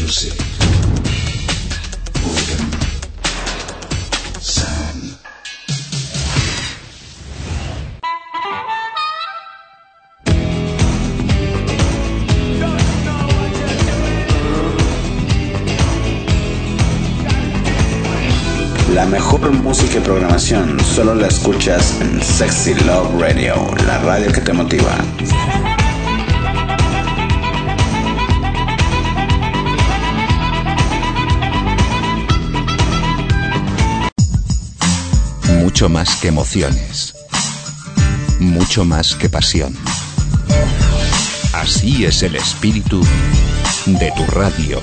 Music. Urban Sound. La mejor música y programación solo la escuchas en Sexy Love Radio, la radio que te motiva. Mucho más que emociones, mucho más que pasión. Así es el espíritu de tu radio.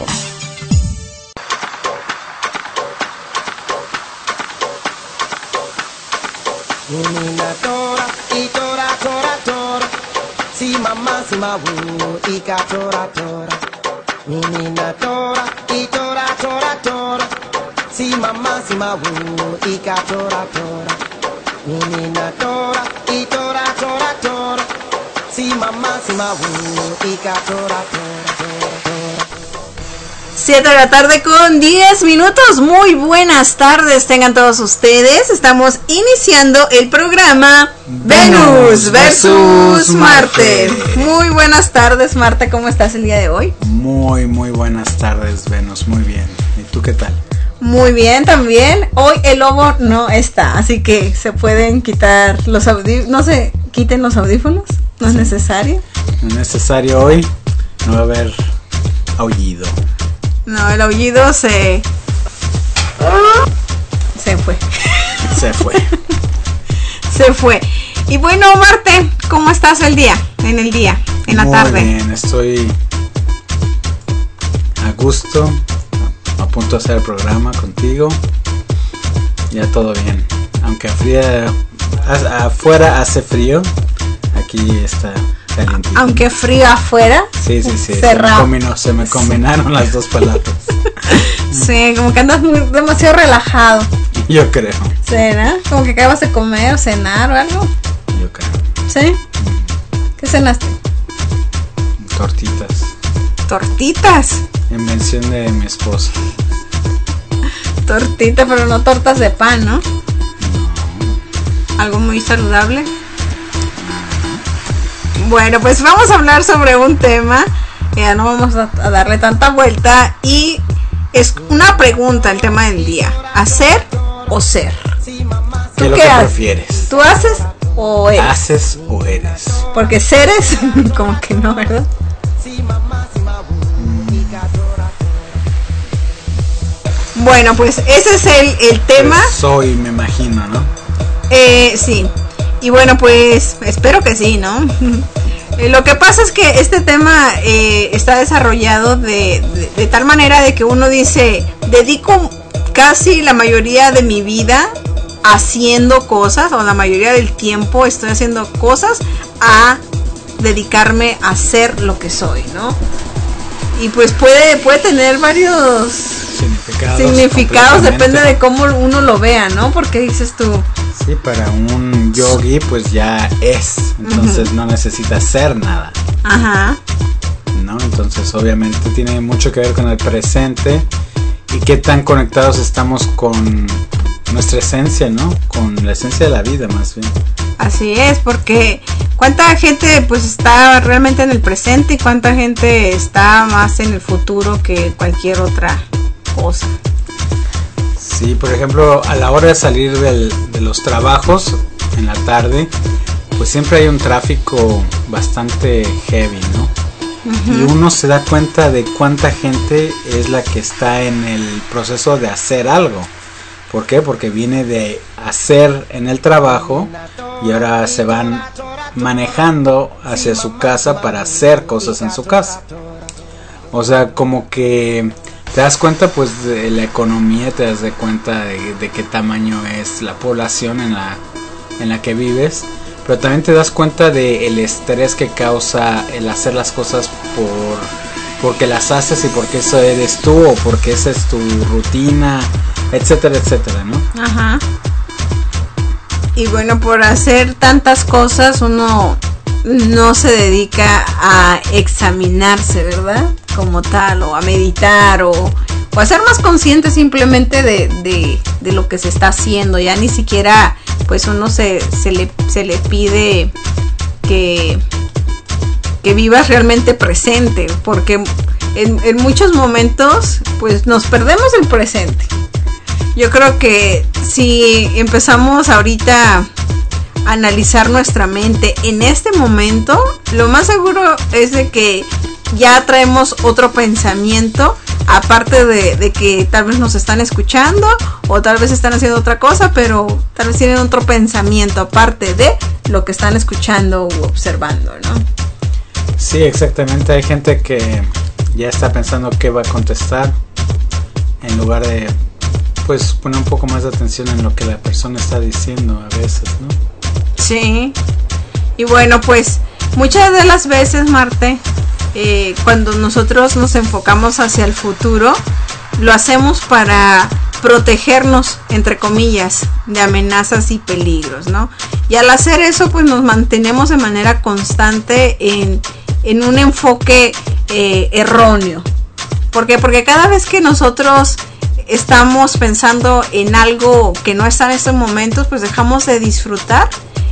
Menina tora, y tora, tora, tora. Si mamá, si mabu, y ka tora, tora. Menina tora, y tora, tora, tora. Si mamá, si mabu, y ka tora, tora. Menina tora, y tora, tora, tora. Si mamá, si mabu, y ka tora, tora, tora, tora. 7 de la tarde con 10 minutos. Muy buenas tardes tengan todos ustedes. Estamos iniciando el programa Venus versus Marte. Muy buenas tardes, Marta. ¿Cómo estás el día de hoy? Muy buenas tardes, Venus. Muy bien. ¿Y tú qué tal? Muy bien también. Hoy el lobo no está, así que se pueden quitar los audífonos. No se quiten los audífonos. No es necesario. No es necesario hoy. No va a haber aullido. No, el aullido se fue. Se fue. Se fue. Y bueno, Marte, ¿cómo estás el día? En la tarde. Muy bien, estoy a gusto, a punto de hacer el programa contigo. Ya todo bien. Aunque afuera hace frío, aquí está caliente. Aunque frío afuera. Sí. Se me combinaron las dos palabras. Sí, como que andas demasiado relajado. Yo creo. Sí, ¿no? Como que acabas de comer o cenar o algo. Yo creo. ¿Sí? ¿Qué cenaste? Tortitas. Invención de mi esposa. Tortita, pero no tortas de pan, ¿no? No. Algo muy saludable. Bueno, pues vamos a hablar sobre un tema. Ya no vamos a darle tanta vuelta. Y es una pregunta el tema del día. ¿Hacer o ser? ¿Qué es lo que prefieres? ¿Tú haces o eres? ¿Haces o eres? Porque seres, como que no, ¿verdad? Bueno, pues ese es el tema. Pues soy, me imagino, ¿no? Sí. Y bueno, pues espero que sí, ¿no? Lo que pasa es que este tema está desarrollado de tal manera de que uno dice, dedico casi la mayoría de mi vida haciendo cosas, o la mayoría del tiempo estoy haciendo cosas, a dedicarme a ser lo que soy, ¿no? Y pues puede tener varios significados, depende de cómo uno lo vea, ¿no? Porque dices tú, sí, para un yogi pues ya es, entonces no necesita hacer nada. Ajá. ¿No? Entonces obviamente tiene mucho que ver con el presente y qué tan conectados estamos con nuestra esencia, ¿no? Con la esencia de la vida, más bien. Así es, porque cuánta gente pues está realmente en el presente y cuánta gente está más en el futuro que cualquier otra cosa. Sí, por ejemplo, a la hora de salir de los trabajos en la tarde, pues siempre hay un tráfico bastante heavy, ¿no? Uh-huh. Y uno se da cuenta de cuánta gente es la que está en el proceso de hacer algo. ¿Por qué? Porque viene de hacer en el trabajo y ahora se van manejando hacia su casa para hacer cosas en su casa. O sea, como que te das cuenta pues de la economía, te das cuenta de qué tamaño es la población en la que vives, pero también te das cuenta del estrés que causa el hacer las cosas porque las haces y porque eso eres tú o porque esa es tu rutina, etcétera, etcétera, ¿no? Ajá. Y bueno, por hacer tantas cosas uno no se dedica a examinarse, ¿verdad? como tal, o a meditar, o a ser más consciente simplemente de lo que se está haciendo. Ya ni siquiera pues uno se le pide que vivas realmente presente, porque en muchos momentos pues nos perdemos el presente. Yo creo que si empezamos ahorita a analizar nuestra mente en este momento, lo más seguro es de que ya traemos otro pensamiento, aparte de que tal vez nos están escuchando o tal vez están haciendo otra cosa, pero tal vez tienen otro pensamiento aparte de lo que están escuchando u observando, ¿no? Sí, exactamente. Hay gente que ya está pensando qué va a contestar en lugar de pues poner un poco más de atención en lo que la persona está diciendo a veces, ¿no? Sí. Y bueno, pues muchas de las veces, Marte, cuando nosotros nos enfocamos hacia el futuro, lo hacemos para protegernos, entre comillas, de amenazas y peligros, ¿no? Y al hacer eso, pues nos mantenemos de manera constante en un enfoque erróneo. ¿Por qué? Porque cada vez que nosotros estamos pensando en algo que no está en estos momentos, pues dejamos de disfrutar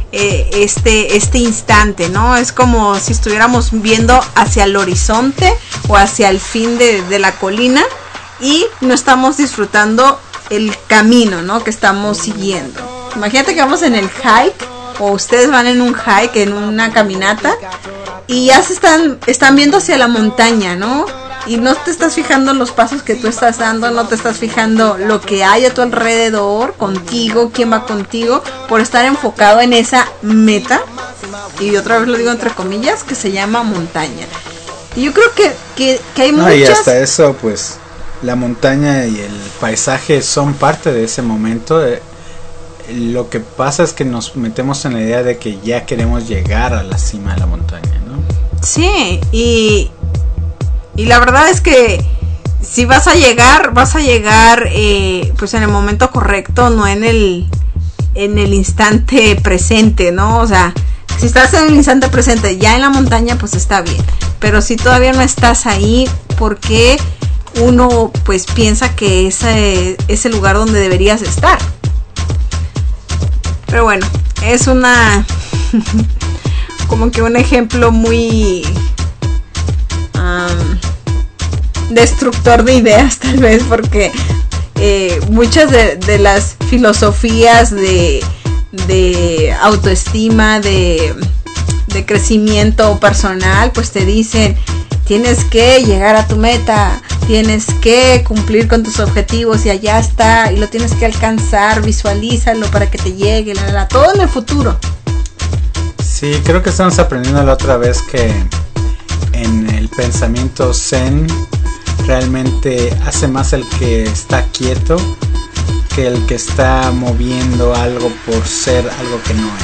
este instante, ¿no? Es como si estuviéramos viendo hacia el horizonte o hacia el fin de la colina y no estamos disfrutando el camino, ¿no? Que estamos siguiendo. Imagínate que vamos en el hike, o ustedes van en un hike, en una caminata, y ya están viendo hacia la montaña, ¿no? Y no te estás fijando en los pasos que tú estás dando, no te estás fijando lo que hay a tu alrededor, contigo, quién va contigo, por estar enfocado en esa meta, y otra vez lo digo entre comillas, que se llama montaña. Y yo creo que hay muchas... Y hasta eso, pues, la montaña y el paisaje son parte de ese momento. Lo que pasa es que nos metemos en la idea de que ya queremos llegar a la cima de la montaña, ¿no? Sí, y la verdad es que si vas a llegar pues en el momento correcto, no en el instante presente, ¿no? O sea, si estás en el instante presente ya en la montaña, pues está bien, pero si todavía no estás ahí, ¿por qué uno pues piensa que ese es el lugar donde deberías estar? Pero bueno, es como que un ejemplo muy destructor de ideas, tal vez, porque muchas de las filosofías de autoestima, de crecimiento personal, pues te dicen: tienes que llegar a tu meta, tienes que cumplir con tus objetivos y allá está, y lo tienes que alcanzar, visualízalo para que te llegue, todo en el futuro. Sí, creo que estamos aprendiendo la otra vez que en el pensamiento zen realmente hace más el que está quieto que el que está moviendo algo por ser algo que no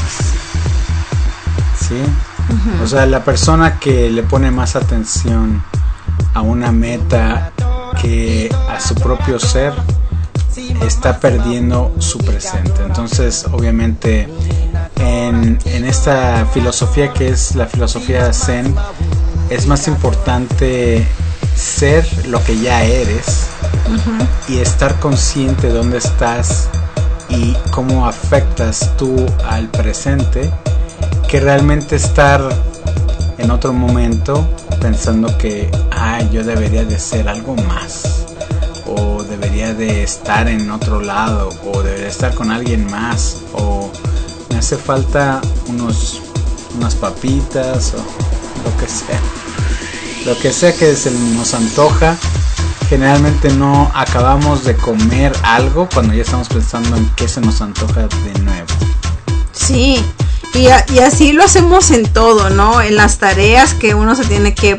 es. ¿Sí? Uh-huh. O sea, la persona que le pone más atención a una meta que a su propio ser está perdiendo su presente. Entonces, obviamente, en esta filosofía que es la filosofía zen, es más importante ser lo que ya eres, uh-huh, y estar consciente de dónde estás y cómo afectas tú al presente, que realmente estar en otro momento pensando que yo debería de ser algo más, o debería de estar en otro lado, o debería estar con alguien más, o me hace falta unas papitas, o lo que sea que se nos antoja. Generalmente no acabamos de comer algo cuando ya estamos pensando en qué se nos antoja de nuevo. Sí, y así lo hacemos en todo, ¿no? En las tareas que uno se tiene que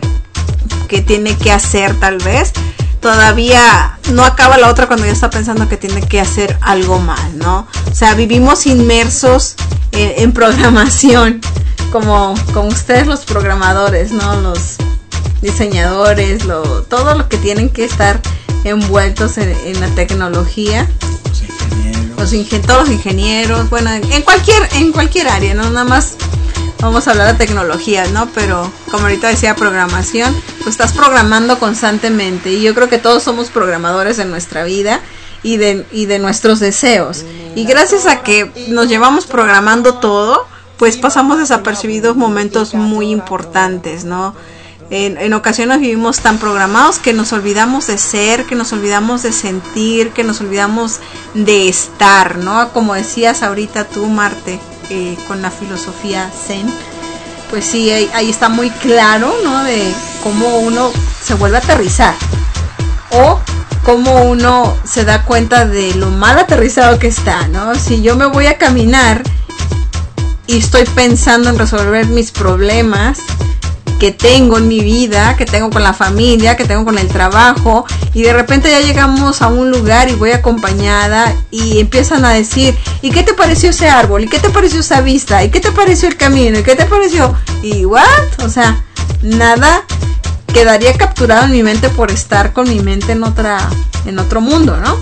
hacer, tal vez todavía no acaba la otra cuando ya está pensando que tiene que hacer algo más, ¿no? O sea, vivimos inmersos en programación, como ustedes los programadores, ¿no? Los diseñadores, todo lo que tienen que estar envueltos en la tecnología. Todos los ingenieros, bueno, en cualquier área, no nada más vamos a hablar de tecnologías, ¿no? Pero como ahorita decía programación, pues estás programando constantemente y yo creo que todos somos programadores en nuestra vida y de nuestros deseos. Y gracias a que nos llevamos programando todo, pues pasamos desapercibidos momentos muy importantes, ¿no? En ocasiones vivimos tan programados que nos olvidamos de ser, que nos olvidamos de sentir, que nos olvidamos de estar, ¿no? Como decías ahorita tú, Marte, con la filosofía Zen, pues sí, ahí está muy claro, ¿no? De cómo uno se vuelve a aterrizar o cómo uno se da cuenta de lo mal aterrizado que está, ¿no? Si yo me voy a caminar y estoy pensando en resolver mis problemas que tengo en mi vida, que tengo con la familia, que tengo con el trabajo, y de repente ya llegamos a un lugar y voy acompañada y empiezan a decir, ¿y qué te pareció ese árbol? ¿Y qué te pareció esa vista? ¿Y qué te pareció el camino? ¿Y qué te pareció? ¿Y what? O sea, nada quedaría capturado en mi mente por estar con mi mente en otro mundo, ¿no?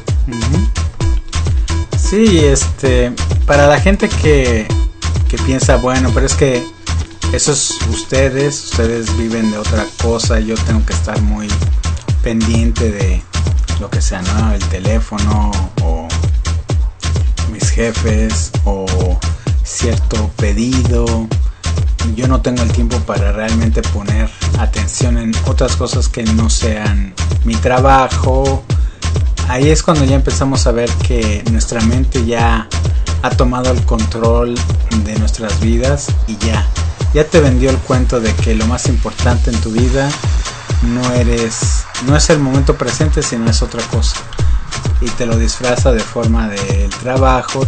Sí, para la gente que piensa, bueno, pero es que esos ustedes viven de otra cosa, yo tengo que estar muy pendiente de lo que sea, ¿no? El teléfono o mis jefes o cierto pedido. Yo no tengo el tiempo para realmente poner atención en otras cosas que no sean mi trabajo. Ahí es cuando ya empezamos a ver que nuestra mente ya ha tomado el control de nuestras vidas y ya te vendió el cuento de que lo más importante en tu vida no es el momento presente, sino es otra cosa, y te lo disfraza de forma del trabajo,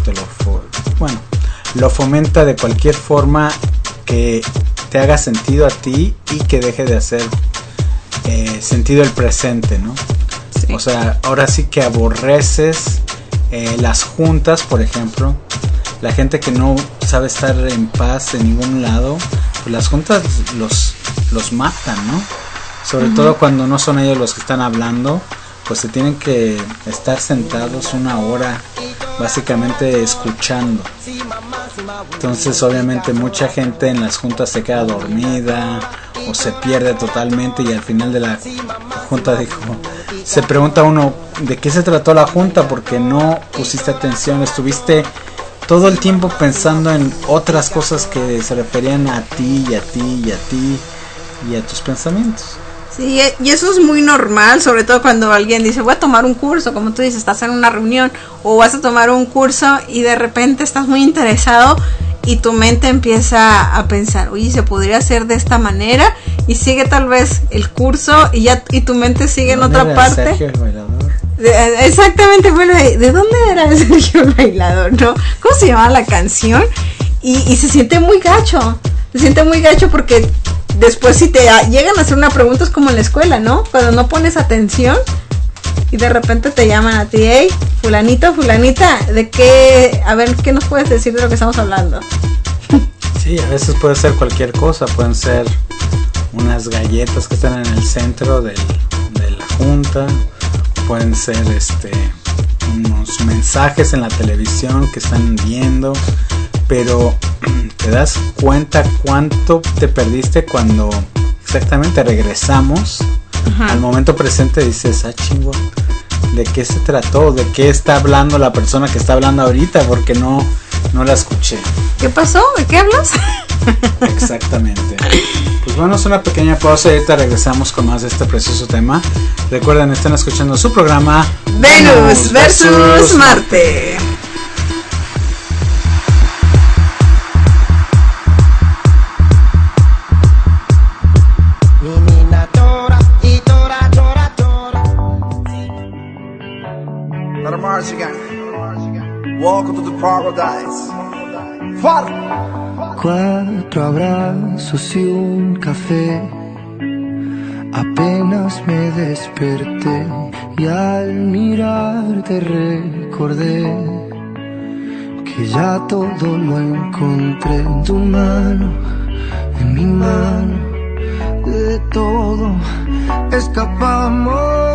lo fomenta de cualquier forma que te haga sentido a ti y que deje de hacer sentido el presente, ¿no? Sí. O sea, ahora sí que aborreces las juntas, por ejemplo. La gente que no sabe estar en paz en ningún lado, pues las juntas los matan, ¿no? Sobre todo cuando no son ellos los que están hablando, pues se tienen que estar sentados una hora básicamente escuchando. Entonces obviamente mucha gente en las juntas se queda dormida o se pierde totalmente, y al final de la junta se pregunta uno, ¿de qué se trató la junta? Porque no pusiste atención, estuviste todo el tiempo pensando en otras cosas que se referían a ti y a ti y a ti y a tus pensamientos. Sí, y eso es muy normal, sobre todo cuando alguien dice, voy a tomar un curso, como tú dices, estás en una reunión o vas a tomar un curso y de repente estás muy interesado y tu mente empieza a pensar, oye, se podría hacer de esta manera, y sigue tal vez el curso y tu mente sigue en otra parte. Sergio el Bailador. Exactamente, bueno, ¿de dónde era Sergio el Bailador, no? ¿Cómo se llamaba la canción? Y se siente muy gacho, porque después si te llegan a hacer una pregunta es como en la escuela, ¿no? Cuando no pones atención y de repente te llaman a ti, hey, fulanito, fulanita, ¿de qué? A ver, ¿qué nos puedes decir de lo que estamos hablando? Sí, a veces puede ser cualquier cosa, pueden ser unas galletas que están en el centro de la junta, pueden ser unos mensajes en la televisión que están viendo, pero te das cuenta cuánto te perdiste cuando exactamente regresamos al momento presente. Dices, chingo, ¿de qué se trató? ¿De qué está hablando la persona que está hablando ahorita? Porque no la escuché. ¿Qué pasó? ¿De qué hablas? Exactamente. Pues bueno, es una pequeña pausa y ahorita regresamos con más de este precioso tema. Recuerden, están escuchando su programa Venus versus Marte. Welcome to the paradise. 4 abrazos y un café. Apenas me desperté y al mirarte recordé que ya todo lo encontré en tu mano, en mi mano. De todo escapamos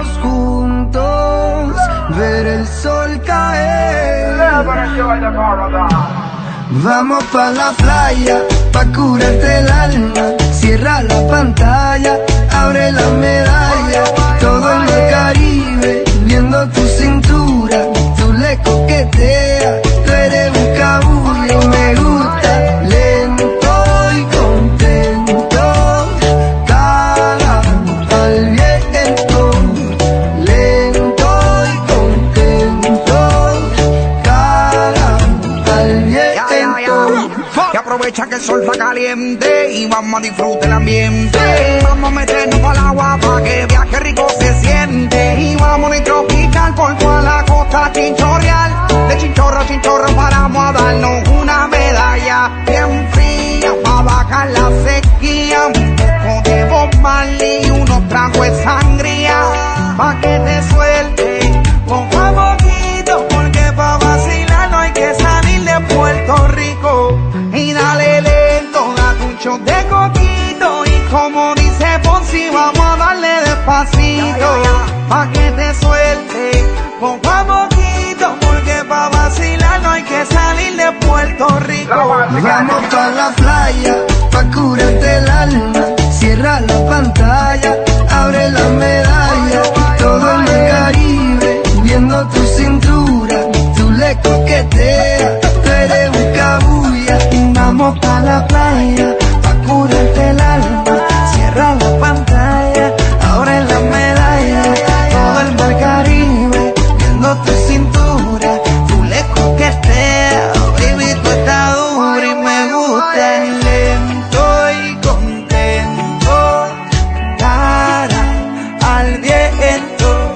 juntos, ver el sol caer. Vamos pa' la playa, pa' curarte el alma. Cierra la pantalla, abre la medalla. Todo en el Caribe, viendo tu cintura. Tú le coqueteas, tú eres un cabullo. Me gusta lento y contento. Cara al viento, lento y contento. Cara al viento. Que aprovecha que el sol está caliente y vamos a disfrutar el ambiente. Vamos a meternos para el agua para que viaje rico se siente. Y vamos a tropical por toda la costa chinchorreal. De chinchorro a chinchorro paramos a darnos una medalla bien fría para bajar la sequía. Un poco de Bob Marley y unos tragos de sangría pa' que te suelte poco a poquito, porque pa' vacilar no hay que salir de Puerto Rico. Y dale lento, date un shot de coquito. Y como dice Ponzi, vamos a darle despacito pa' que te suelte poco a poquito, porque pa' vacilar no hay que salir de Puerto Rico. Vamos pa' la playa, pa' curarte el alma. Cierra la pantalla, abre la medalla. Todo en el Caribe, viendo tu cintura. Tú le coqueteas, tú eres un cabulla. Vamos pa' la playa, pa' curarte el alma. Cierra la pantalla, abre la medalla. Todo el mar Caribe, viendo tu cintura. Tú le coqueteas, baby, tú estás dura y me gusta. Lento y contento, cara al viento.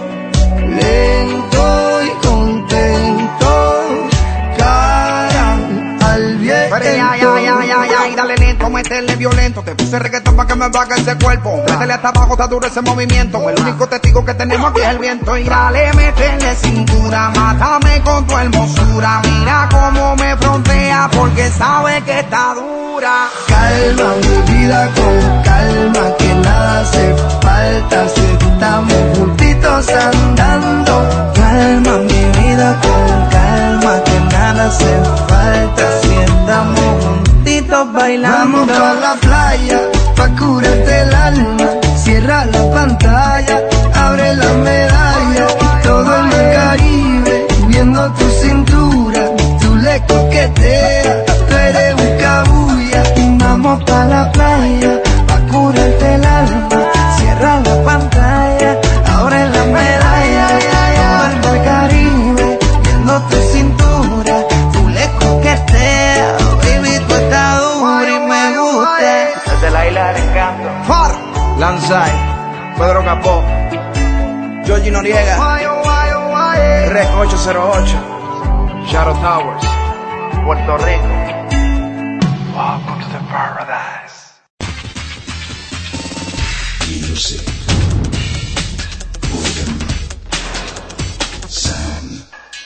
Lento y contento, cara al viento. Ay, dale lento, métele violento. Te puse reggaetón pa' que me baje ese cuerpo. Métele hasta abajo, está duro ese movimiento. El único testigo que tenemos aquí es el viento. Y dale, métele cintura, mátame con tu hermosura. Mira cómo me frontea porque sabe que está dura. Calma mi vida con calma, que nada hace falta si estamos juntitos andando. Calma mi vida con calma, que nada hace falta si estamos juntitos bailando. Vamos pa' la playa, pa' curarte el alma. Cierra la pantalla, abre la medalla. Todo en el Caribe, viendo tu cintura. Tú le coqueteas, tú eres un cabulla. Vamos pa' la playa, pa' curarte el alma. Cierra la pantalla, abre la medalla. Todo el Caribe, viendo tu cintura. Tú le coqueteas, baby, tú estás dura y me gusta. Desde la isla del encanto. Far. Lanzai, Pedro Capó, Georgie Noriega, Rec 808, Shadow Towers, Puerto Rico. Welcome to the paradise. Music. Rhythm. Sound.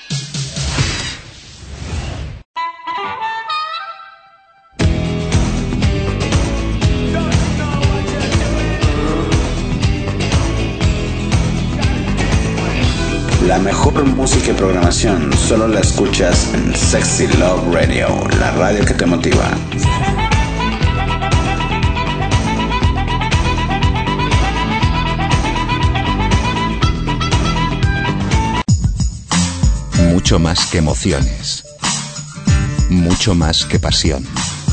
La mejor música y programación solo la escuchas en Sexy Love Radio, la radio que te motiva. Mucho más que emociones. Mucho más que pasión.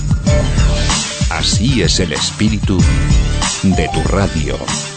Así es el espíritu de tu radio.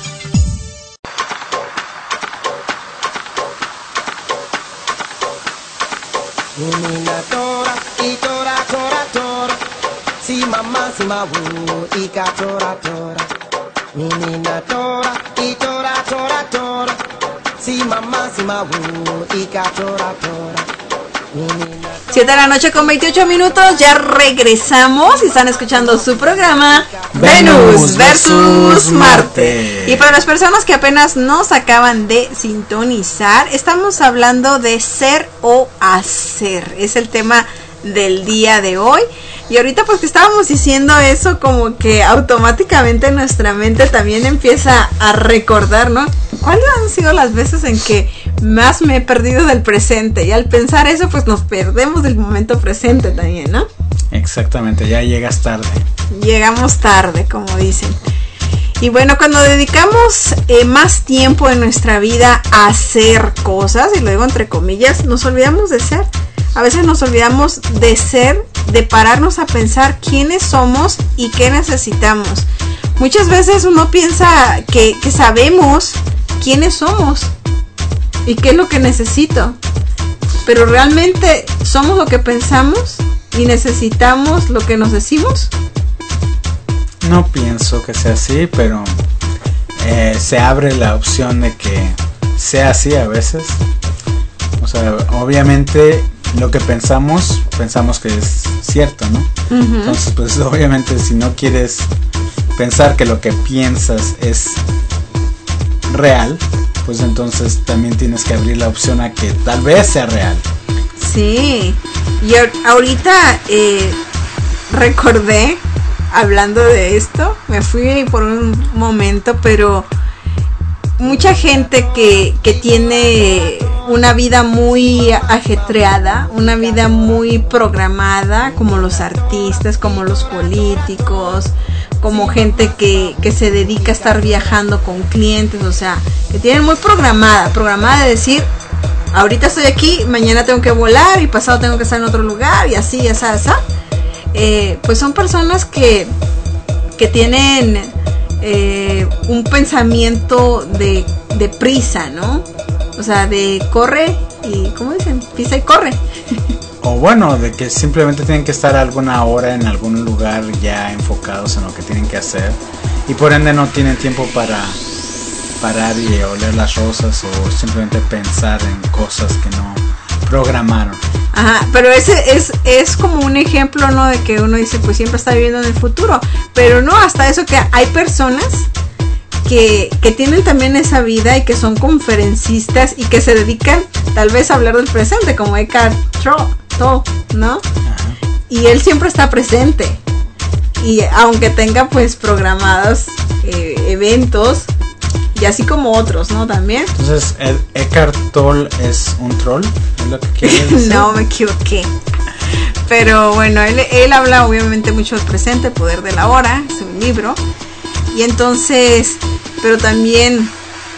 Menina tora, y tora, tora, tora. Si mamá, si mabu, y ka tora, tora. Menina tora, y tora, tora, tora. Si mamá, si mabu, y ka tora, tora. 7 de la noche con 28 minutos, ya regresamos y están escuchando su programa Venus versus Marte. Y para las personas que apenas nos acaban de sintonizar, estamos hablando de ser o hacer, es el tema del día de hoy. Y ahorita pues que estábamos diciendo eso, como que automáticamente nuestra mente también empieza a recordar, ¿no? ¿Cuáles han sido las veces en que más me he perdido del presente? Y al pensar eso pues nos perdemos del momento presente también, ¿no? Exactamente, ya llegas tarde. Llegamos tarde, como dicen. Y bueno, cuando dedicamos más tiempo en nuestra vida a hacer cosas, y lo digo entre comillas, nos olvidamos de ser. A veces nos olvidamos de ser, de pararnos a pensar quiénes somos y qué necesitamos. Muchas veces uno piensa que sabemos quiénes somos y qué es lo que necesito, pero realmente somos lo que pensamos y necesitamos lo que nos decimos. No pienso que sea así, pero se abre la opción de que sea así a veces. O sea, obviamente lo que pensamos que es cierto, ¿no? Uh-huh. Entonces, pues obviamente si no quieres pensar que lo que piensas es real, pues entonces también tienes que abrir la opción a que tal vez sea real. Sí, y ahorita recordé, hablando de esto, me fui por un momento, pero mucha gente que tiene una vida muy ajetreada, una vida muy programada, como los artistas, como los políticos, como gente que se dedica a estar viajando con clientes, o sea, que tienen muy programada de decir, ahorita estoy aquí, mañana tengo que volar y pasado tengo que estar en otro lugar y así, así. Pues son personas que tienen un pensamiento de prisa, ¿no? O sea, de corre y, ¿cómo dicen? Pisa y corre. O bueno, de que simplemente tienen que estar alguna hora en algún lugar ya enfocados en lo que tienen que hacer y por ende no tienen tiempo para parar y oler las rosas o simplemente pensar en cosas que no programaron. Ajá, pero ese es como un ejemplo, ¿no? De que uno dice, pues siempre está viviendo en el futuro, pero no, hasta eso que hay personas que tienen también esa vida y que son conferencistas y que se dedican tal vez a hablar del presente, como Eckhart Tolle, ¿no? Ajá. Y él siempre está presente y aunque tenga pues programados eventos y así como otros, ¿no? También. Entonces, Eckhart Tolle es un troll, ¿es lo que quieres decir? No, me equivoqué. Pero bueno, él habla obviamente mucho del presente, el poder de la hora, es un libro. Y entonces, pero también,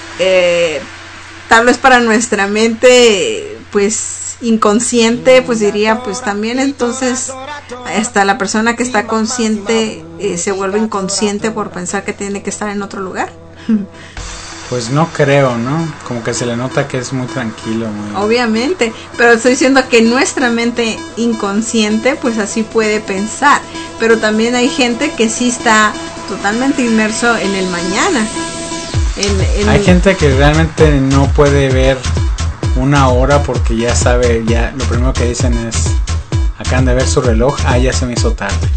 tal vez para nuestra mente, pues inconsciente, pues diría, pues también entonces, hasta la persona que está consciente se vuelve inconsciente por pensar que tiene que estar en otro lugar. Pues no creo, ¿no? Como que se le nota que es muy tranquilo. Obviamente, pero estoy diciendo que nuestra mente inconsciente pues así puede pensar, pero también hay gente que sí está totalmente inmerso en el mañana. Hay gente que realmente no puede ver una hora porque ya sabe, ya lo primero que dicen es, acaban de ver su reloj, ya se me hizo tarde.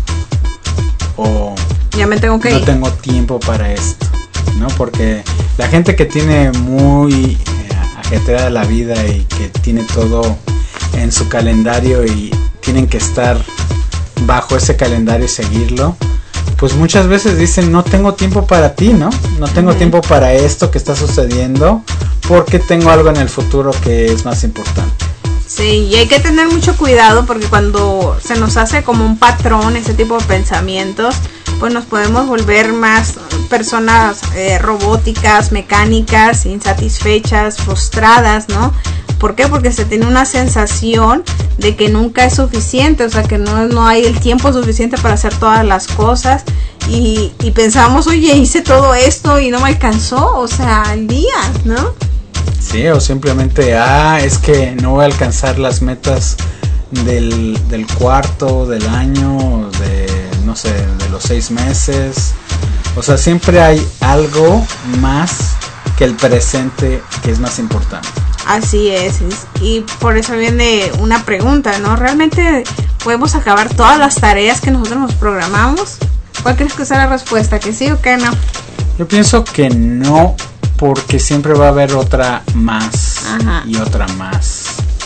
O ya me tengo que ir. No tengo tiempo para esto, ¿no? Porque la gente que tiene muy ajetreada la vida y que tiene todo en su calendario y tienen que estar bajo ese calendario y seguirlo, pues muchas veces dicen, no tengo tiempo para ti, ¿no? No tengo tiempo para esto que está sucediendo porque tengo algo en el futuro que es más importante. Sí, y hay que tener mucho cuidado porque cuando se nos hace como un patrón ese tipo de pensamientos, pues nos podemos volver más personas robóticas, mecánicas, insatisfechas, frustradas, ¿no? ¿Por qué? Porque se tiene una sensación de que nunca es suficiente, o sea, que no hay el tiempo suficiente para hacer todas las cosas y pensamos, oye, hice todo esto y no me alcanzó, o sea, el día, ¿no? Sí, o simplemente, es que no voy a alcanzar las metas del cuarto, del año, no sé, de los 6 meses. O sea, siempre hay algo más que el presente que es más importante. Así es, y por eso viene una pregunta, ¿no? ¿Realmente podemos acabar todas las tareas que nosotros nos programamos? ¿Cuál crees que sea la respuesta? ¿Que sí o que no? Yo pienso que no, porque siempre va a haber otra más. Ajá. Y otra más.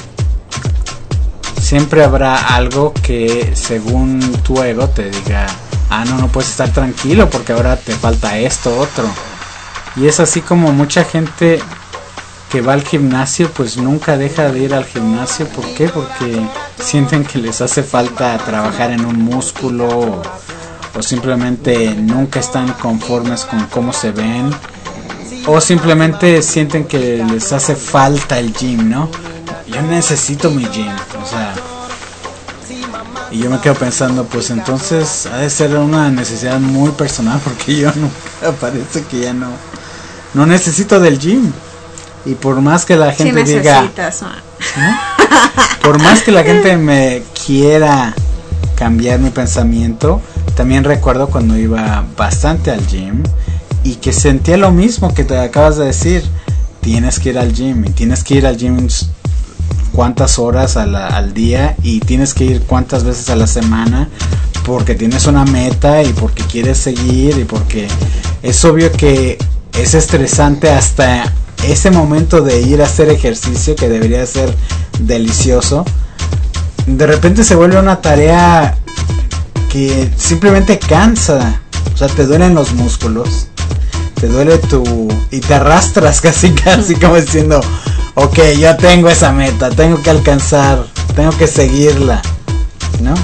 Siempre habrá algo que según tu ego te diga, no puedes estar tranquilo porque ahora te falta esto, otro. Y es así como mucha gente que va al gimnasio pues nunca deja de ir al gimnasio. ¿Por qué? Porque sienten que les hace falta trabajar en un músculo o simplemente nunca están conformes con cómo se ven o simplemente sienten que les hace falta el gym, ¿no? Yo necesito mi gym, o sea, y yo me quedo pensando, pues entonces ha de ser una necesidad muy personal porque yo nunca, parece que ya no necesito del gym. Y por más que la gente diga, ¿no? Por más que la gente me quiera cambiar mi pensamiento, también recuerdo cuando iba bastante al gym y que sentía lo mismo que te acabas de decir. Tienes que ir al gym y tienes que ir al gym cuántas horas al día y tienes que ir cuántas veces a la semana porque tienes una meta y porque quieres seguir y porque es obvio que es estresante hasta ese momento de ir a hacer ejercicio que debería ser delicioso. De repente se vuelve una tarea que simplemente cansa, o sea, te duelen los músculos, te duele y te arrastras casi como diciendo, ok, yo tengo esa meta, tengo que alcanzar, tengo que seguirla, ¿no?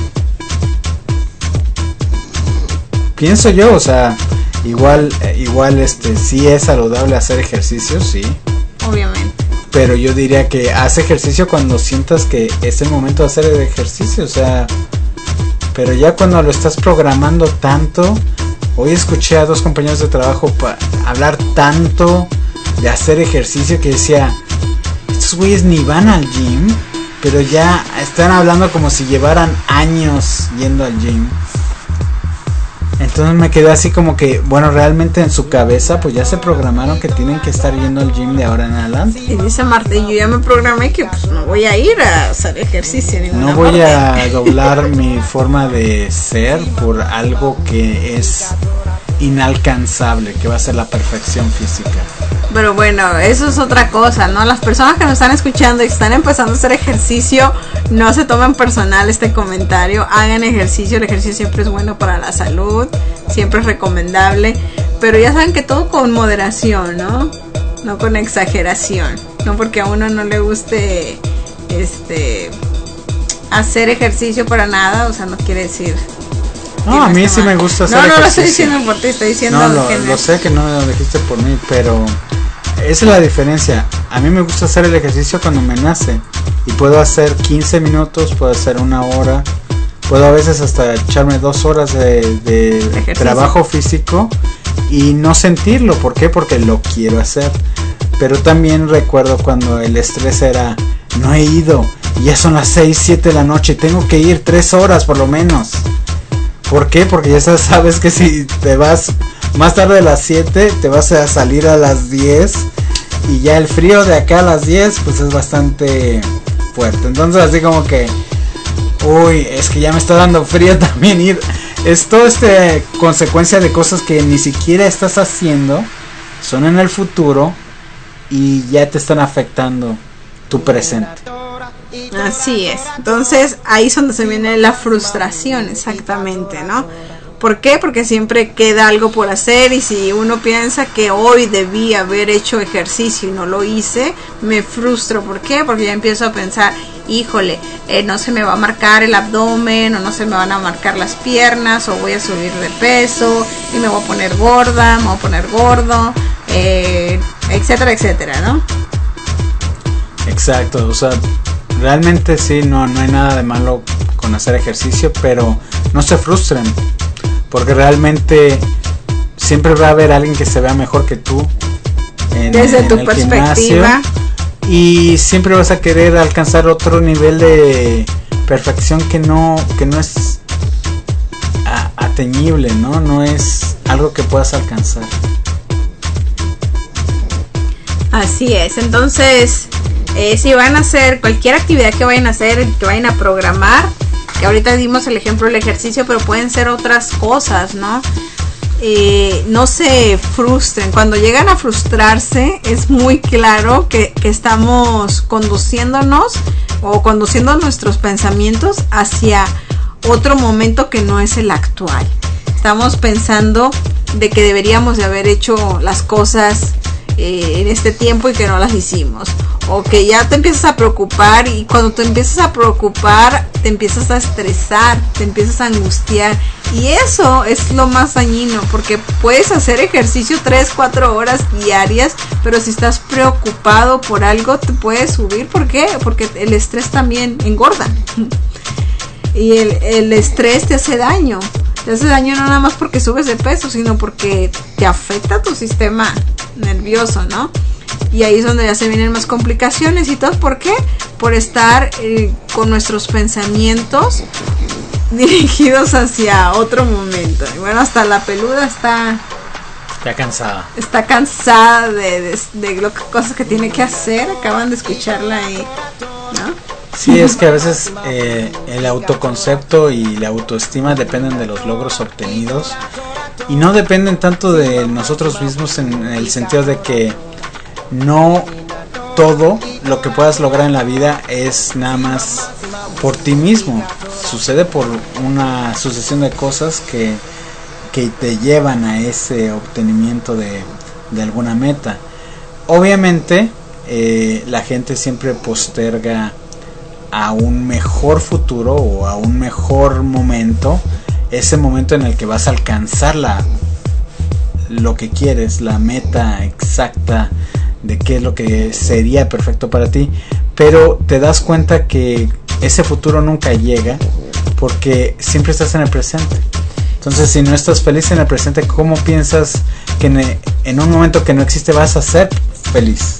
Pienso yo, o sea, igual sí es saludable hacer ejercicio, sí. Obviamente. Pero yo diría que haz ejercicio cuando sientas que es el momento de hacer el ejercicio, o sea, pero ya cuando lo estás programando tanto, hoy escuché a 2 compañeros de trabajo hablar tanto de hacer ejercicio que decía, estos güeyes ni van al gym, pero ya están hablando como si llevaran años yendo al gym. Entonces me quedé así como que, bueno, realmente en su cabeza pues ya se programaron que tienen que estar yendo al gym de ahora en adelante. Y dice Marta, yo ya me programé que pues no voy a ir a hacer ejercicio en ninguna No voy parte. a doblar mi forma de ser por algo que es inalcanzable, que va a ser la perfección física. Pero bueno, eso es otra cosa, ¿no? Las personas que nos están escuchando y están empezando a hacer ejercicio, no se tomen personal este comentario, hagan ejercicio, el ejercicio siempre es bueno para la salud, siempre es recomendable, pero ya saben que todo con moderación, ¿no? No con exageración, no porque a uno no le guste hacer ejercicio para nada, o sea, no quiere decir... No, a mí sí me gusta hacer ejercicio. No lo estoy diciendo por ti, estoy diciendo... No, lo sé que no lo dijiste por mí, pero esa es la diferencia. A mí me gusta hacer el ejercicio cuando me nace. Y puedo hacer 15 minutos, puedo hacer 1 hora, puedo a veces hasta echarme 2 horas de trabajo físico y no sentirlo. ¿Por qué? Porque lo quiero hacer. Pero también recuerdo cuando el estrés era, no he ido, y ya son las 6, 7 de la noche, tengo que ir 3 horas por lo menos. ¿Por qué? Porque ya sabes que si te vas más tarde de las 7, te vas a salir a las 10 y ya el frío de acá a las 10 pues es bastante fuerte. Entonces así como que, uy, es que ya me está dando frío también ir. Es toda esta consecuencia de cosas que ni siquiera estás haciendo, son en el futuro y ya te están afectando tu presente. Así es, entonces ahí es donde se viene la frustración, exactamente, ¿no? ¿Por qué? Porque siempre queda algo por hacer y si uno piensa que hoy debí haber hecho ejercicio y no lo hice, me frustro. ¿Por qué? Porque ya empiezo a pensar, híjole, no se me va a marcar el abdomen o no se me van a marcar las piernas o voy a subir de peso y me voy a poner gorda, me voy a poner gordo, etcétera, etcétera, ¿no? Exacto, o sea, realmente sí, no hay nada de malo con hacer ejercicio, pero no se frustren, porque realmente siempre va a haber alguien que se vea mejor que tú desde tu perspectiva, y siempre vas a querer alcanzar otro nivel de perfección que no es ateñible, no es algo que puedas alcanzar. Así es, entonces si van a hacer cualquier actividad que vayan a hacer, que vayan a programar, que ahorita dimos el ejemplo del ejercicio, pero pueden ser otras cosas, ¿no? No se frustren. Cuando llegan a frustrarse es muy claro que estamos conduciéndonos o conduciendo nuestros pensamientos hacia otro momento que no es el actual. Estamos pensando de que deberíamos de haber hecho las cosas en este tiempo y que no las hicimos, o que ya te empiezas a preocupar, y cuando te empiezas a preocupar te empiezas a estresar, te empiezas a angustiar, y eso es lo más dañino, porque puedes hacer ejercicio 3-4 horas diarias, pero si estás preocupado por algo te puedes subir. ¿Por qué? Porque el estrés también engorda, y el estrés te hace daño no nada más porque subes de peso, sino porque te afecta tu sistema nervioso, ¿no? Y ahí es donde ya se vienen más complicaciones y todo. ¿Por qué? Por estar con nuestros pensamientos dirigidos hacia otro momento. Y bueno, hasta la peluda está cansada. Está cansada de cosas que tiene que hacer. Acaban de escucharla ahí, ¿no? Sí, es que a veces el autoconcepto y la autoestima dependen de los logros obtenidos y no dependen tanto de nosotros mismos, en el sentido de que no todo lo que puedas lograr en la vida es nada más por ti mismo. Sucede por una sucesión de cosas que te llevan a ese obtenimiento de alguna meta. Obviamente la gente siempre posterga a un mejor futuro o a un mejor momento, ese momento en el que vas a alcanzar lo que quieres, la meta exacta de qué es lo que sería perfecto para ti, pero te das cuenta que ese futuro nunca llega porque siempre estás en el presente. Entonces, si no estás feliz en el presente, ¿cómo piensas que en un momento que no existe vas a ser feliz?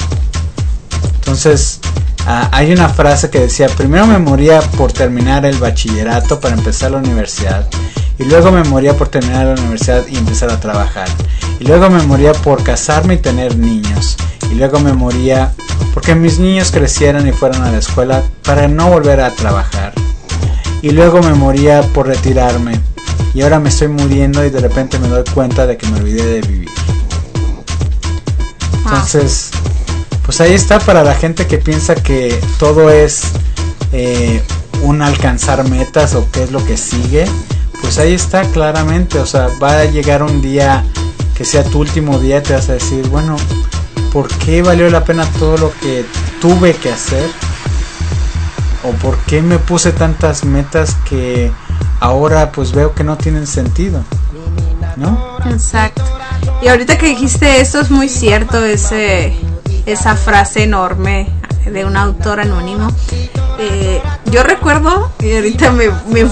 Entonces, hay una frase que decía: primero me moría por terminar el bachillerato para empezar la universidad, y luego me moría por terminar la universidad y empezar a trabajar, y luego me moría por casarme y tener niños, y luego me moría porque mis niños crecieran y fueran a la escuela para no volver a trabajar, y luego me moría por retirarme, y ahora me estoy muriendo y de repente me doy cuenta de que me olvidé de vivir. Entonces, pues ahí está, para la gente que piensa que todo es un alcanzar metas o qué es lo que sigue, pues ahí está claramente. O sea, va a llegar un día que sea tu último día y te vas a decir, bueno, ¿por qué valió la pena todo lo que tuve que hacer? ¿O por qué me puse tantas metas que ahora pues veo que no tienen sentido? ¿No? Exacto. Y ahorita que dijiste esto, es muy cierto esa frase enorme de un autor anónimo. Yo recuerdo, y ahorita me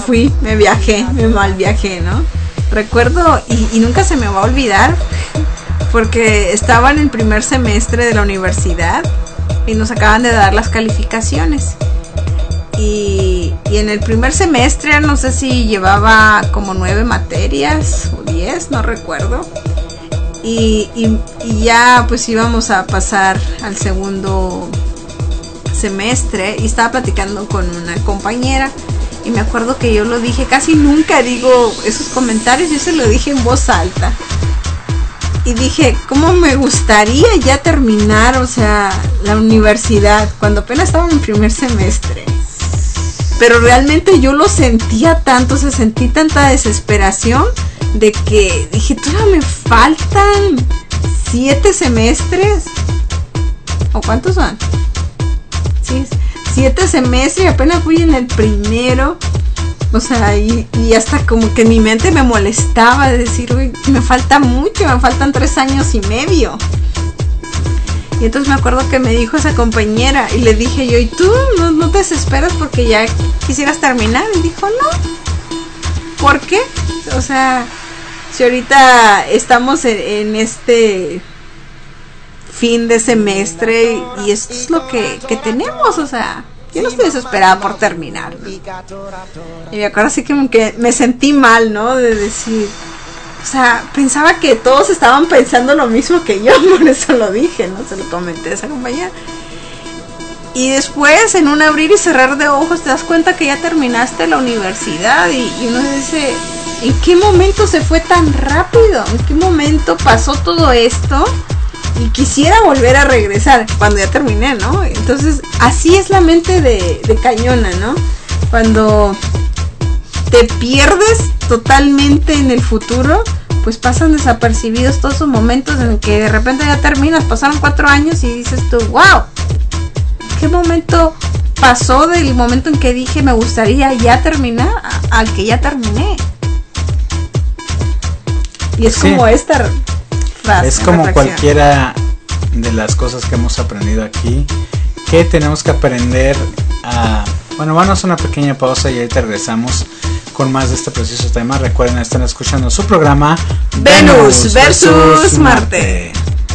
mal viajé, ¿no? Recuerdo, y nunca se me va a olvidar, porque estaba en el primer semestre de la universidad y nos acaban de dar las calificaciones. Y en el primer semestre, no sé si llevaba como 9 materias o 10, no recuerdo. Y ya pues íbamos a pasar al segundo semestre, y estaba platicando con una compañera, y me acuerdo que yo lo dije, casi nunca digo esos comentarios, yo se lo dije en voz alta, y dije, ¿cómo me gustaría ya terminar, o sea, la universidad, cuando apenas estaba en el primer semestre? Pero realmente yo lo sentía tanto, o sea, sentí tanta desesperación de que dije, todavía me faltan 7 semestres, ¿o cuántos son? Sí, 7 semestres y apenas fui en el primero. O sea, y hasta como que mi mente me molestaba de decir, uy, me falta mucho, me faltan 3 años y medio. Y entonces me acuerdo que me dijo esa compañera, y le dije yo, ¿y tú no te desesperas porque ya quisieras terminar? Y dijo, no. ¿Por qué? O sea, si ahorita estamos en este fin de semestre y esto es lo que tenemos, o sea, yo no estoy desesperada por terminar, ¿no? Y me acuerdo así que me sentí mal, ¿no? De decir, o sea, pensaba que todos estaban pensando lo mismo que yo, por eso lo dije, ¿no? Se lo comenté a esa compañera. Y después, en un abrir y cerrar de ojos, te das cuenta que ya terminaste la universidad y uno dice, ¿en qué momento se fue tan rápido? ¿En qué momento pasó todo esto? Y quisiera volver a regresar cuando ya terminé, ¿no? Entonces, así es la mente de cañona, ¿no? Cuando te pierdes totalmente en el futuro, pues pasan desapercibidos todos esos momentos en que de repente ya terminas, pasaron 4 años y dices tú, wow, qué momento pasó del momento en que dije me gustaría ya terminar al que ya terminé? Y es como esta frase. Es como reflexión. cualquiera de las cosas que hemos aprendido aquí, que tenemos que aprender a... Bueno, vamos a una pequeña pausa y ahorita regresamos con más de este preciso tema. Recuerden, están escuchando su programa Venus versus Marte.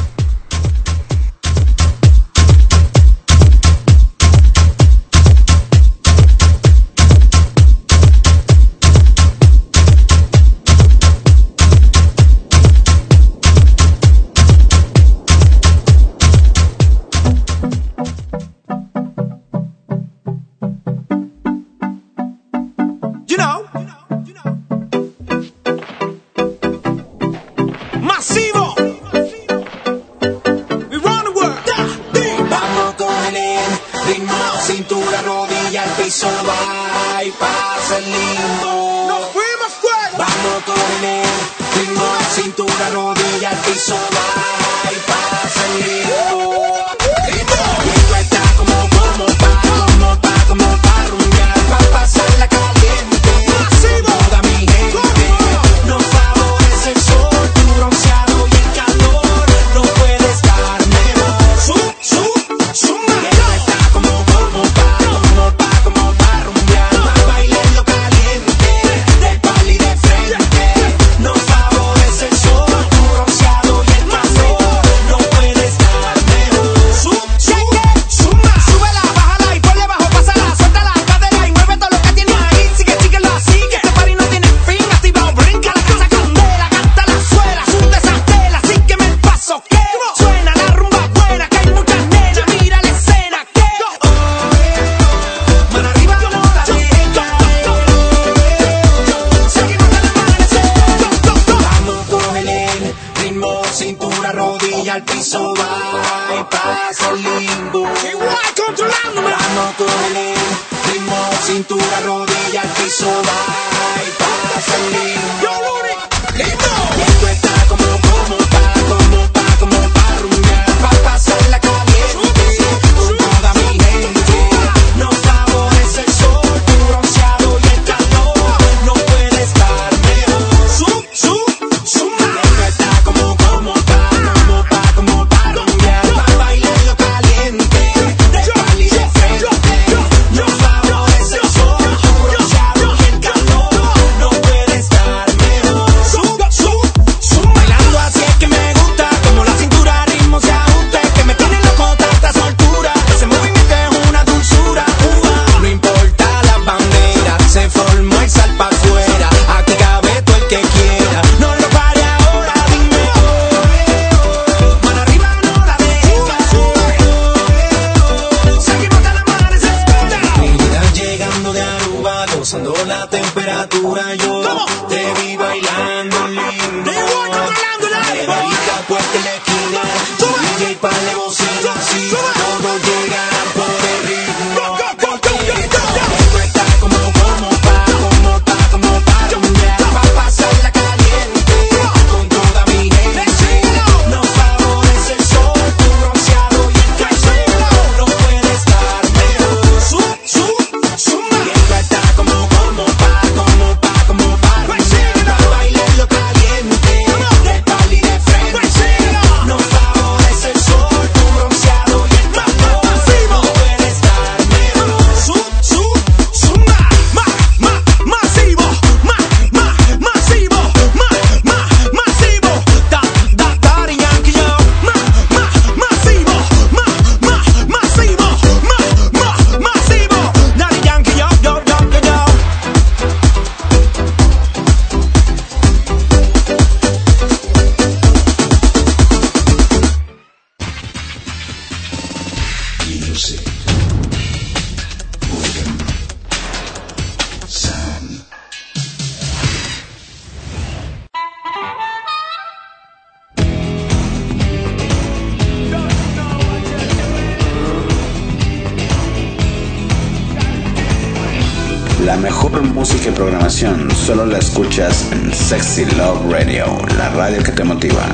La mejor música y programación solo la escuchas en Sexy Love Radio, la radio que te motiva.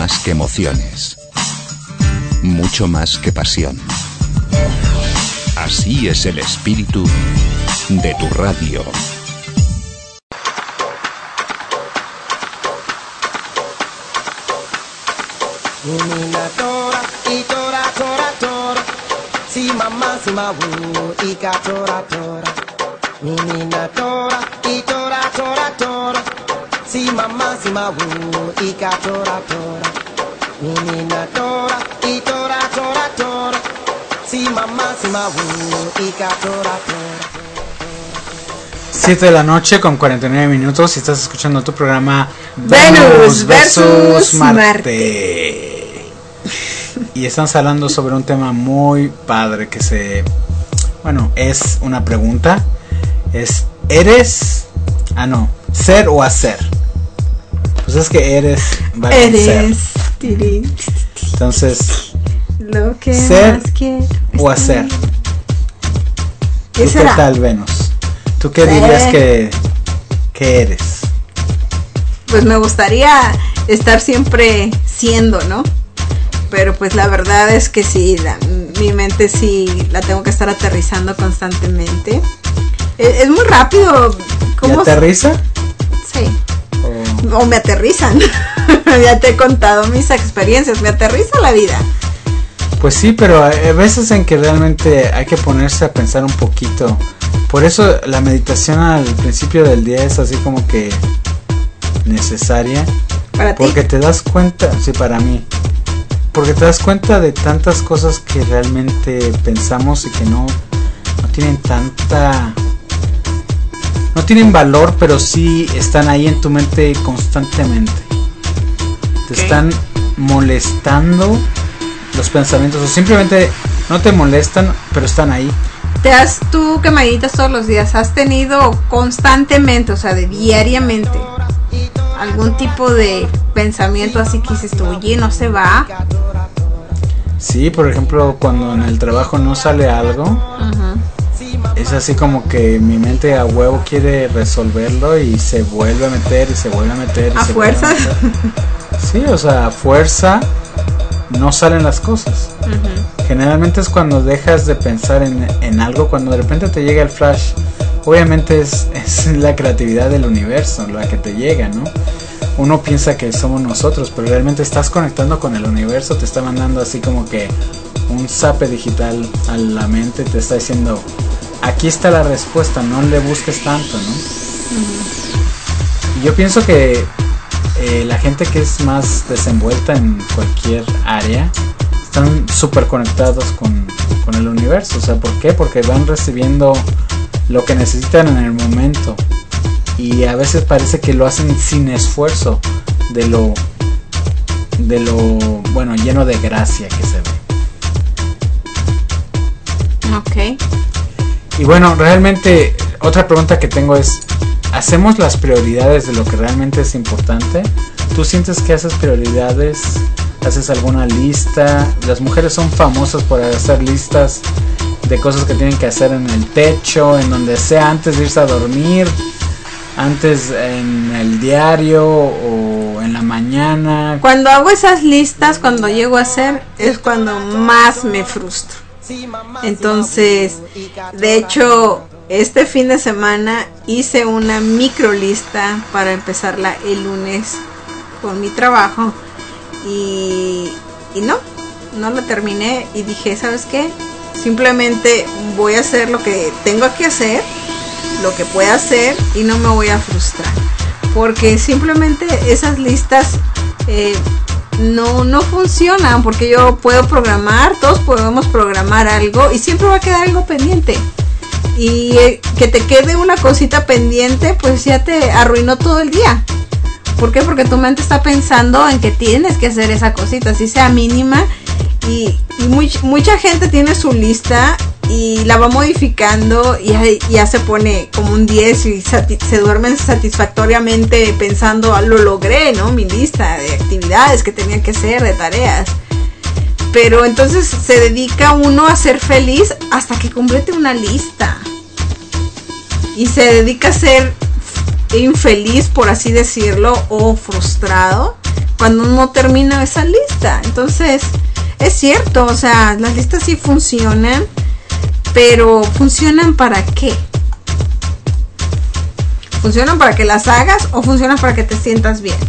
más que emociones. Mucho más que pasión. Así es el espíritu de tu radio. Nina tora y tora tora tora. Si mamá si mawu y ka tora tora. Nina tora y tora tora tora. Si mamá si mawu y ka tora tora. Nina tora y tora tora tora. Si mamá si mawu y ka tora tora. 7 de la noche con 49 minutos y estás escuchando tu programa Venus versus Marte. Y estamos hablando sobre un tema muy padre que es una pregunta. Es ser o hacer. Pues es que eres va con ser. Entonces, lo que ser más quiero o hacer. ¿Tú qué será? tal, Venus? ¿Tú qué dirías que eres? Pues me gustaría estar siempre siendo, ¿no? Pero pues la verdad es que sí, mi mente sí la tengo que estar aterrizando constantemente. Es muy rápido. ¿Y aterriza? Sí. O me aterrizan. Ya te he contado mis experiencias, me aterriza la vida. Pues sí, pero hay veces en que realmente hay que ponerse a pensar un poquito. Por eso la meditación al principio del día es así como que necesaria. ¿Para ti? Porque te das cuenta, sí, para mí. Porque te das cuenta de tantas cosas que realmente pensamos y que no tienen no tienen valor, pero sí están ahí en tu mente constantemente. Te están molestando los pensamientos, o simplemente no te molestan, pero están ahí. Tú que meditas todos los días, ¿has tenido constantemente, o sea, diariamente, algún tipo de pensamiento así que dices tú, oye, no se va? Sí, por ejemplo, cuando en el trabajo no sale algo, es así como que mi mente a huevo quiere resolverlo y se vuelve a meter y se vuelve a meter. ¿A fuerzas? Sí, o sea, a fuerza no salen las cosas. Generalmente es cuando dejas de pensar en algo, cuando de repente te llega el flash. Obviamente es la creatividad del universo la que te llega, ¿no? Uno piensa que somos nosotros, pero realmente estás conectando con el universo, te está mandando así como que un zape digital a la mente, te está diciendo, aquí está la respuesta, no le busques tanto, ¿no? Y yo pienso que la gente que es más desenvuelta en cualquier área están súper conectados con el universo. O sea, ¿por qué? Porque van recibiendo lo que necesitan en el momento. Y a veces parece que lo hacen sin esfuerzo, de lo bueno, lleno de gracia que se ve. Ok. Y bueno, realmente otra pregunta que tengo es, ¿hacemos las prioridades de lo que realmente es importante? ¿Tú sientes que haces prioridades? ¿Haces alguna lista? Las mujeres son famosas por hacer listas de cosas que tienen que hacer en el techo, en donde sea, antes de irse a dormir, antes en el diario o en la mañana. Cuando hago esas listas, cuando llego a hacer, es cuando más me frustro. Entonces, de hecho, este fin de semana hice una micro lista para empezarla el lunes con mi trabajo y no la terminé y dije, ¿sabes qué? Simplemente voy a hacer lo que tengo que hacer, lo que pueda hacer y no me voy a frustrar, porque simplemente esas listas no funcionan, porque yo puedo programar, todos podemos programar algo y siempre va a quedar algo pendiente, y que te quede una cosita pendiente pues ya te arruinó todo el día. ¿Por qué? Porque tu mente está pensando en que tienes que hacer esa cosita, así sea mínima, y mucha gente tiene su lista y la va modificando y ya se pone como un 10 y se duermen satisfactoriamente pensando, lo logré, ¿no? Mi lista de actividades que tenía que hacer, de tareas. Pero entonces se dedica uno a ser feliz hasta que complete una lista. Y se dedica a ser infeliz, por así decirlo, o frustrado, cuando no termina esa lista. Entonces, es cierto, o sea, las listas sí funcionan, pero ¿funcionan para qué? ¿Funcionan para que las hagas o funcionan para que te sientas bien?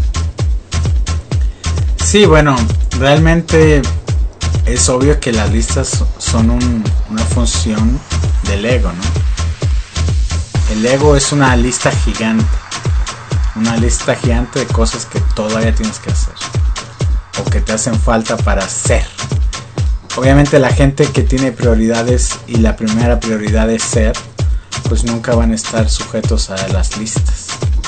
Sí, bueno, realmente es obvio que las listas son una función del ego, ¿no? El ego es una lista gigante de cosas que todavía tienes que hacer o que te hacen falta para ser. Obviamente la gente que tiene prioridades y la primera prioridad es ser, pues nunca van a estar sujetos a las listas.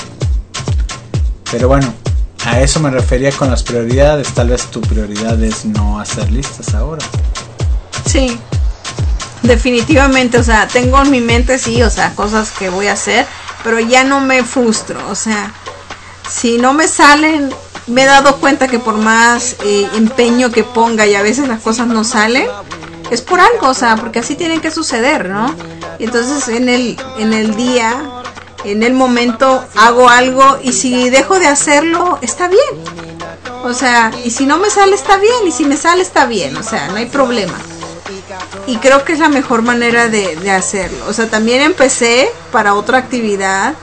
Pero bueno, a eso me refería con las prioridades. Tal vez tu prioridad es no hacer listas ahora. Sí, definitivamente, o sea, tengo en mi mente, sí, o sea, cosas que voy a hacer, pero ya no me frustro, o sea, si no me salen, me he dado cuenta que por más empeño que ponga y a veces las cosas no salen, es por algo, o sea, porque así tienen que suceder, ¿no? Y entonces en el día, en el momento hago algo y si dejo de hacerlo, está bien. O sea, y si no me sale, está bien, y si me sale, está bien, o sea, no hay problema. Y creo que es la mejor manera de hacerlo. O sea, también empecé para otra actividad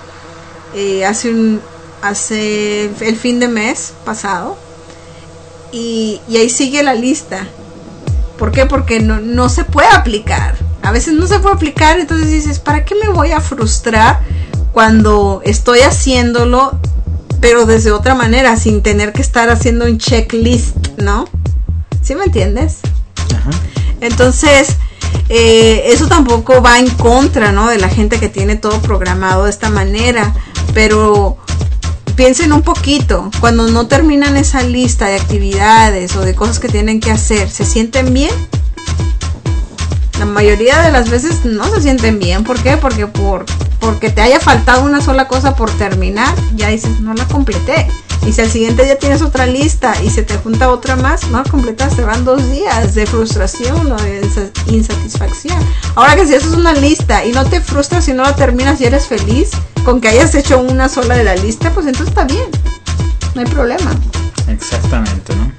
hace el fin de mes pasado y ahí sigue la lista. ¿Por qué? Porque no se puede aplicar. A veces no se puede aplicar, entonces dices, ¿para qué me voy a frustrar cuando estoy haciéndolo, pero desde otra manera, sin tener que estar haciendo un checklist, ¿no? ¿Sí me entiendes? Ajá. Entonces, eso tampoco va en contra, ¿no?, de la gente que tiene todo programado de esta manera, pero piensen un poquito, cuando no terminan esa lista de actividades o de cosas que tienen que hacer, ¿se sienten bien? La mayoría de las veces no se sienten bien. ¿Por qué? Porque te haya faltado una sola cosa por terminar, ya dices, no la completé. Y si al siguiente día tienes otra lista y se te junta otra más, no la completaste, van 2 días de frustración o de insatisfacción. Ahora que si haces una lista y no te frustras si no la terminas y eres feliz con que hayas hecho una sola de la lista, pues entonces está bien, no hay problema. Exactamente, ¿no?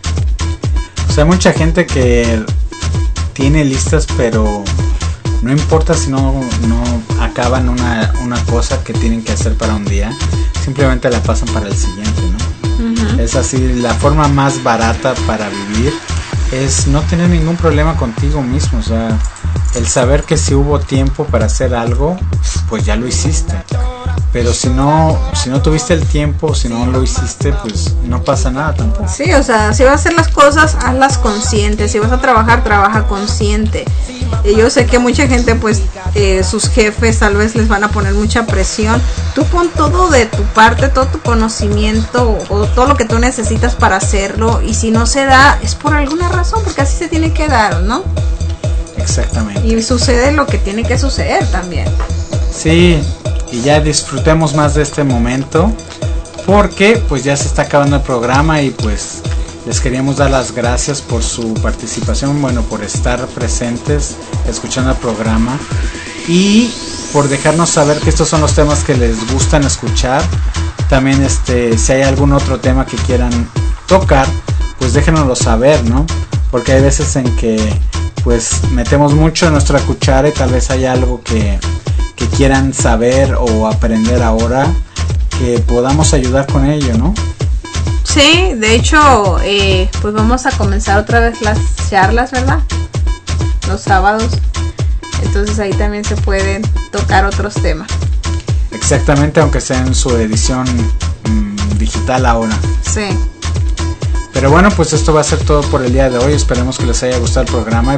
O sea, hay mucha gente que tiene listas, pero no importa si no acaban una cosa que tienen que hacer para un día, simplemente la pasan para el siguiente, ¿no? Uh-huh. Es así, la forma más barata para vivir es no tener ningún problema contigo mismo. O sea, el saber que si hubo tiempo para hacer algo, pues ya lo hiciste. Pero si no tuviste el tiempo, si no lo hiciste, pues no pasa nada tampoco. Sí, o sea, si vas a hacer las cosas, hazlas conscientes. Si vas a trabajar, trabaja consciente. Y yo sé que mucha gente, pues, sus jefes tal vez les van a poner mucha presión. Tú pon todo de tu parte, todo tu conocimiento o todo lo que tú necesitas para hacerlo. Y si no se da, es por alguna razón, porque así se tiene que dar, ¿no? Exactamente. Y sucede lo que tiene que suceder también. Sí. Y ya disfrutemos más de este momento, porque pues ya se está acabando el programa y pues les queríamos dar las gracias por su participación, bueno, por estar presentes escuchando el programa y por dejarnos saber que estos son los temas que les gustan escuchar. También si hay algún otro tema que quieran tocar, pues déjenoslo saber, ¿no? Porque hay veces en que pues metemos mucho en nuestra cuchara y tal vez hay algo que quieran saber o aprender ahora, que podamos ayudar con ello, ¿no? Sí, de hecho, pues vamos a comenzar otra vez las charlas, ¿verdad? Los sábados. Entonces ahí también se pueden tocar otros temas. Exactamente, aunque sea en su edición digital ahora. Sí. Pero bueno, pues esto va a ser todo por el día de hoy. Esperemos que les haya gustado el programa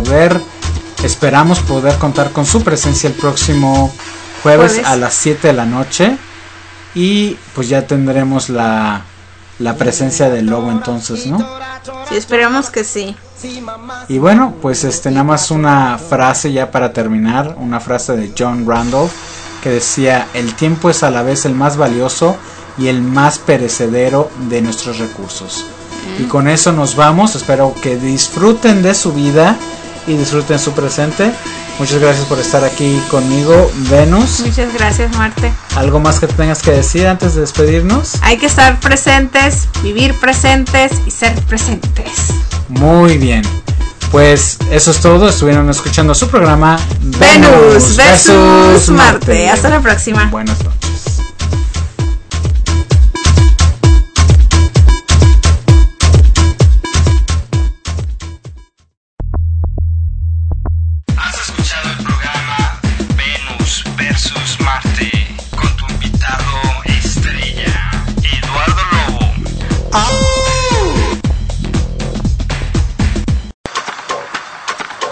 y esperamos poder contar con su presencia el próximo jueves a las 7 de la noche. Y pues ya tendremos la presencia del logo entonces, ¿no? Sí, esperemos que sí. Y bueno, pues nada más una frase ya para terminar, una frase de John Randolph que decía: el tiempo es a la vez el más valioso y el más perecedero de nuestros recursos. Y con eso nos vamos. Espero que disfruten de su vida y disfruten su presente. Muchas gracias por estar aquí conmigo, Venus. Muchas gracias, Marte. ¿Algo más que tengas que decir antes de despedirnos? Hay que estar presentes, vivir presentes y ser presentes. Muy bien. Pues eso es todo. Estuvieron escuchando su programa Venus versus Marte. Hasta la próxima. Buenas noches.